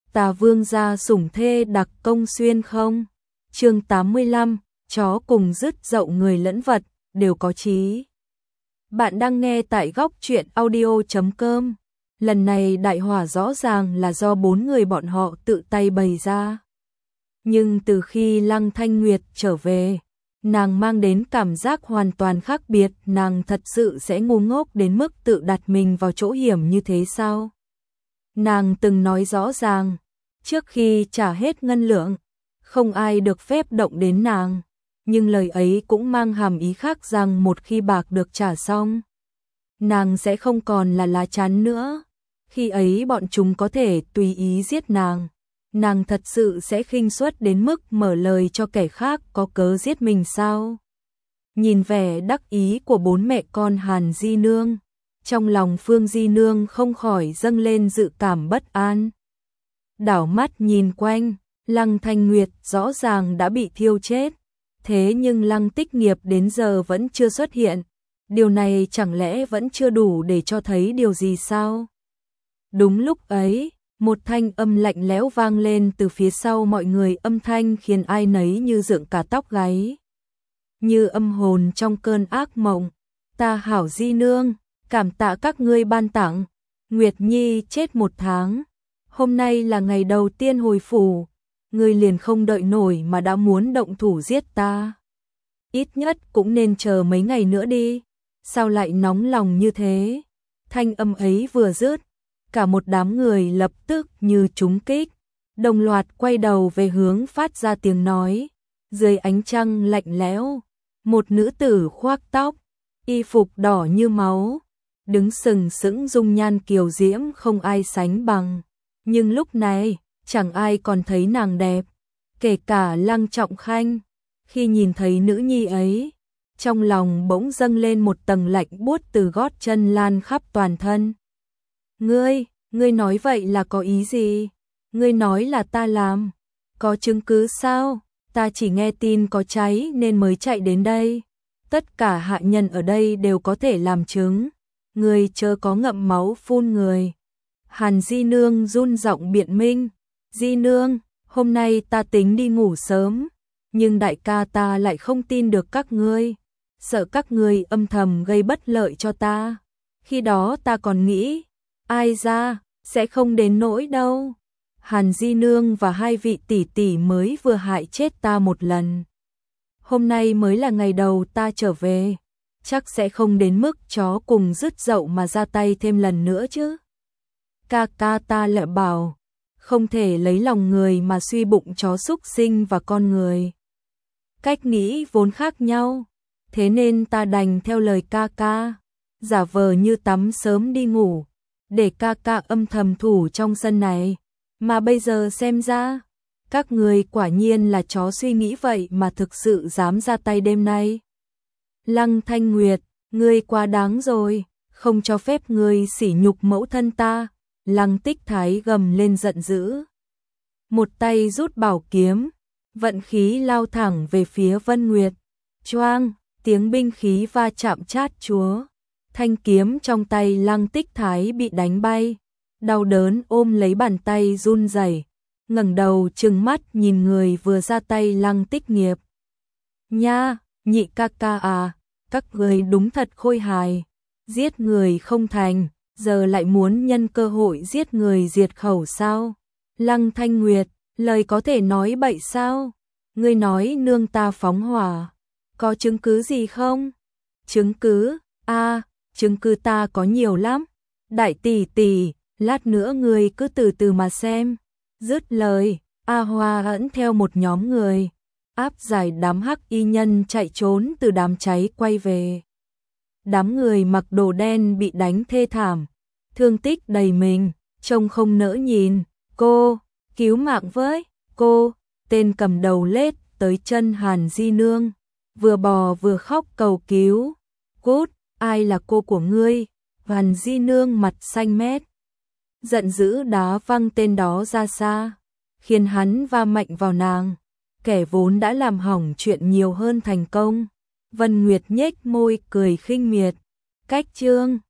Tà vương gia sủng thê đặc công xuyên không? Chương 85, chó cùng dứt dậu người lẫn vật, đều có trí. Bạn đang nghe tại góc truyện audio.com. Lần này đại hỏa rõ ràng là do 4 người bọn họ tự tay bày ra. Nhưng từ khi Lăng Thanh Nguyệt trở về, nàng mang đến cảm giác hoàn toàn khác biệt. Nàng thật sự sẽ ngu ngốc đến mức tự đặt mình vào chỗ hiểm như thế sao? Nàng từng nói rõ ràng, trước khi trả hết ngân lượng, không ai được phép động đến nàng. Nhưng lời ấy cũng mang hàm ý khác rằng một khi bạc được trả xong, nàng sẽ không còn là lá chắn nữa. Khi ấy bọn chúng có thể tùy ý giết nàng. Nàng thật sự sẽ khinh suất đến mức mở lời cho kẻ khác có cớ giết mình sao? Nhìn vẻ đắc ý của 4 mẹ con Hàn Di Nương, trong lòng Phương Di Nương không khỏi dâng lên dự cảm bất an. Đảo mắt nhìn quanh, Lăng Thanh Nguyệt rõ ràng đã bị thiêu chết. Thế nhưng Lăng Tích Nghiệp đến giờ vẫn chưa xuất hiện. Điều này chẳng lẽ vẫn chưa đủ để cho thấy điều gì sao? Đúng lúc ấy, một thanh âm lạnh lẽo vang lên từ phía sau mọi người, âm thanh khiến ai nấy như dựng cả tóc gáy. Như âm hồn trong cơn ác mộng. Ta hảo Di Nương, cảm tạ các ngươi ban tặng. Nguyệt Nhi chết 1 tháng. Hôm nay là ngày đầu tiên hồi phủ. Ngươi liền không đợi nổi mà đã muốn động thủ giết ta. Ít nhất cũng nên chờ mấy ngày nữa đi. Sao lại nóng lòng như thế? Thanh âm ấy vừa dứt, cả một đám người lập tức như trúng kích, đồng loạt quay đầu về hướng phát ra tiếng nói. Dưới ánh trăng lạnh lẽo, một nữ tử khoác tóc, y phục đỏ như máu, đứng sừng sững dung nhan kiều diễm không ai sánh bằng. Nhưng lúc này, chẳng ai còn thấy nàng đẹp, kể cả Lăng Trọng Khanh. Khi nhìn thấy nữ nhi ấy, trong lòng bỗng dâng lên một tầng lạnh buốt từ gót chân lan khắp toàn thân. Ngươi nói vậy là có ý gì? Ngươi nói là ta làm, có chứng cứ sao? Ta chỉ nghe tin có cháy nên mới chạy đến đây. Tất cả hạ nhân ở đây đều có thể làm chứng. Ngươi chớ có ngậm máu phun người. Hàn Di Nương run giọng biện minh. Di Nương, hôm nay ta tính đi ngủ sớm, nhưng đại ca ta lại không tin được các ngươi, sợ các ngươi âm thầm gây bất lợi cho ta. Khi đó ta còn nghĩ, ai ra, sẽ không đến nỗi đâu. Hàn Di Nương và 2 vị tỷ tỷ mới vừa hại chết ta 1 lần. Hôm nay mới là ngày đầu ta trở về, chắc sẽ không đến mức chó cùng dứt dậu mà ra tay thêm lần nữa chứ. Ca ca ta lại bảo, không thể lấy lòng người mà suy bụng chó súc sinh và con người. Cách nghĩ vốn khác nhau, thế nên ta đành theo lời ca ca, giả vờ như tắm sớm đi ngủ, để ca ca âm thầm thủ trong sân này. Mà bây giờ xem ra, các người quả nhiên là chó suy nghĩ vậy mà thực sự dám ra tay đêm nay. Lăng Thanh Nguyệt, ngươi quá đáng rồi, không cho phép ngươi sỉ nhục mẫu thân ta. Lăng Tích Thái gầm lên giận dữ. Một tay rút bảo kiếm, vận khí lao thẳng về phía Vân Nguyệt. Choang, tiếng binh khí va chạm chát chúa. Thanh kiếm trong tay Lăng Tích Thái bị đánh bay. Đau đớn ôm lấy bàn tay run rẩy, ngẩng đầu trừng mắt nhìn người vừa ra tay Lăng Tích Nghiệp. Nha, nhị ca ca à, các người đúng thật khôi hài. Giết người không thành, giờ lại muốn nhân cơ hội giết người diệt khẩu sao? Lăng Thanh Nguyệt, lời có thể nói bậy sao? Ngươi nói nương ta phóng hỏa, có chứng cứ gì không? Chứng cứ? Chứng cứ ta có nhiều lắm. Đại tỷ tỷ, lát nữa ngươi cứ từ từ mà xem. Dứt lời, A Hoa ẩn theo một nhóm người, áp giải đám hắc y nhân chạy trốn từ đám cháy quay về. Đám người mặc đồ đen bị đánh thê thảm, thương tích đầy mình, trông không nỡ nhìn. Cô, cứu mạng với, cô, tên cầm đầu lết tới chân Hàn Di Nương, vừa bò vừa khóc cầu cứu. Cút, ai là cô của ngươi? Hàn Di Nương mặt xanh mét, giận dữ đá văng tên đó ra xa, khiến hắn va mạnh vào nàng. Kẻ vốn đã làm hỏng chuyện nhiều hơn thành công. Vân Nguyệt nhếch môi cười khinh miệt. Cách chương